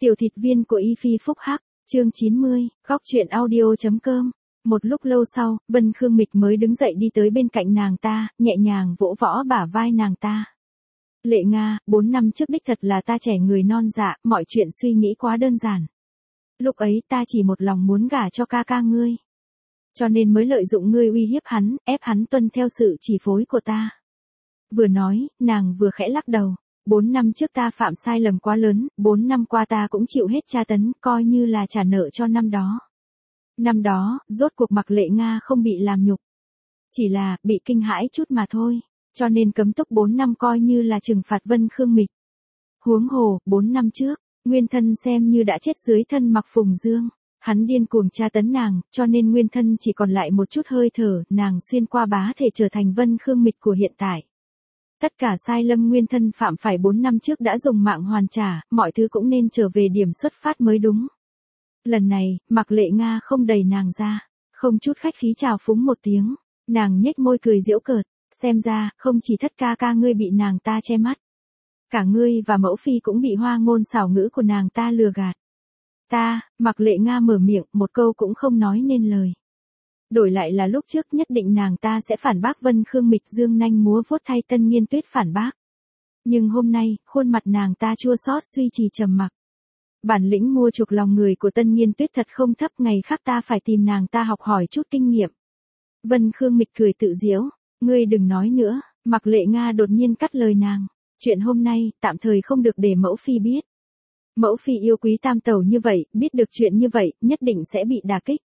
Tiểu thịt viên của Y Phi phúc hắc, chương 90, góc truyện audio.com. Một lúc lâu sau, Vân Khương Mịch mới đứng dậy đi tới bên cạnh nàng ta, nhẹ nhàng vỗ võ bả vai nàng ta. Lệ Nga, 4 năm trước đích thật là ta trẻ người non dạ, mọi chuyện suy nghĩ quá đơn giản. Lúc ấy ta chỉ một lòng muốn gả cho ca ca ngươi. Cho nên mới lợi dụng ngươi uy hiếp hắn, ép hắn tuân theo sự chỉ phối của ta. Vừa nói, nàng vừa khẽ lắc đầu. 4 năm trước ta phạm sai lầm quá lớn, 4 năm qua ta cũng chịu hết tra tấn, coi như là trả nợ cho năm đó. Năm đó, rốt cuộc Mặc Lệ Nga không bị làm nhục. Chỉ là, bị kinh hãi chút mà thôi. Cho nên cấm túc 4 năm coi như là trừng phạt Vân Khương Mịch. Huống hồ, 4 năm trước, Nguyên Thân xem như đã chết dưới thân Mặc Phùng Dương. Hắn điên cuồng tra tấn nàng, cho nên Nguyên Thân chỉ còn lại một chút hơi thở, nàng xuyên qua bá thể trở thành Vân Khương Mịch của hiện tại. Tất cả sai lầm Nguyên Thân phạm phải 4 năm trước đã dùng mạng hoàn trả, mọi thứ cũng nên trở về điểm xuất phát mới đúng. Lần này, Mặc Lệ Nga không đẩy nàng ra, không chút khách khí chào phúng một tiếng, nàng nhếch môi cười giễu cợt, xem ra, không chỉ thất ca ca ngươi bị nàng ta che mắt. Cả ngươi và mẫu phi cũng bị hoa ngôn xảo ngữ của nàng ta lừa gạt. Ta, Mặc Lệ Nga mở miệng, một câu cũng không nói nên lời. Đổi lại là lúc trước nhất định nàng ta sẽ phản bác Vân Khương Mịch dương nanh múa vuốt thay Tân Nhiên Tuyết phản bác. Nhưng hôm nay, khuôn mặt nàng ta chua xót suy trì trầm mặc. Bản lĩnh mua chuộc lòng người của Tân Nhiên Tuyết thật không thấp, ngày khác ta phải tìm nàng ta học hỏi chút kinh nghiệm. Vân Khương Mịch cười tự giễu, ngươi đừng nói nữa, Mặc Lệ Nga đột nhiên cắt lời nàng. Chuyện hôm nay, tạm thời không được để mẫu phi biết. Mẫu phi yêu quý tam tẩu như vậy, biết được chuyện như vậy, nhất định sẽ bị đả kích.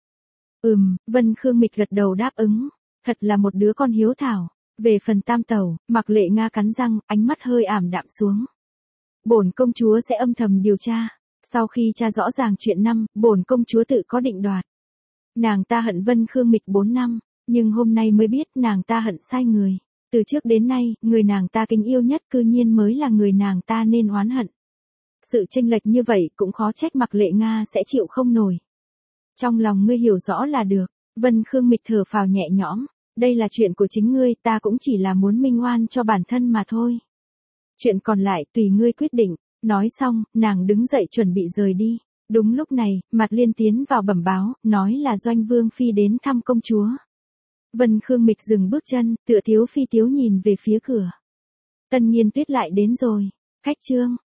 Vân Khương Mịch gật đầu đáp ứng, thật là một đứa con hiếu thảo. Về phần tam tẩu, Mặc Lệ Nga cắn răng, ánh mắt hơi ảm đạm xuống. Bổn công chúa sẽ âm thầm điều tra, sau khi tra rõ ràng chuyện năm, bổn công chúa tự có định đoạt. Nàng ta hận Vân Khương Mịch 4 năm, nhưng hôm nay mới biết nàng ta hận sai người. Từ trước đến nay, người nàng ta kính yêu nhất cư nhiên mới là người nàng ta nên oán hận. Sự chênh lệch như vậy cũng khó trách Mặc Lệ Nga sẽ chịu không nổi. Trong lòng ngươi hiểu rõ là được, Vân Khương Mịch thở phào nhẹ nhõm, đây là chuyện của chính ngươi, ta cũng chỉ là muốn minh oan cho bản thân mà thôi. Chuyện còn lại tùy ngươi quyết định, nói xong, nàng đứng dậy chuẩn bị rời đi. Đúng lúc này, Mạt Liên tiến vào bẩm báo, nói là Doanh Vương Phi đến thăm công chúa. Vân Khương Mịch dừng bước chân, tựa thiếu phi tiếu nhìn về phía cửa. Tân Nhiên Tuyết lại đến rồi, khách trương,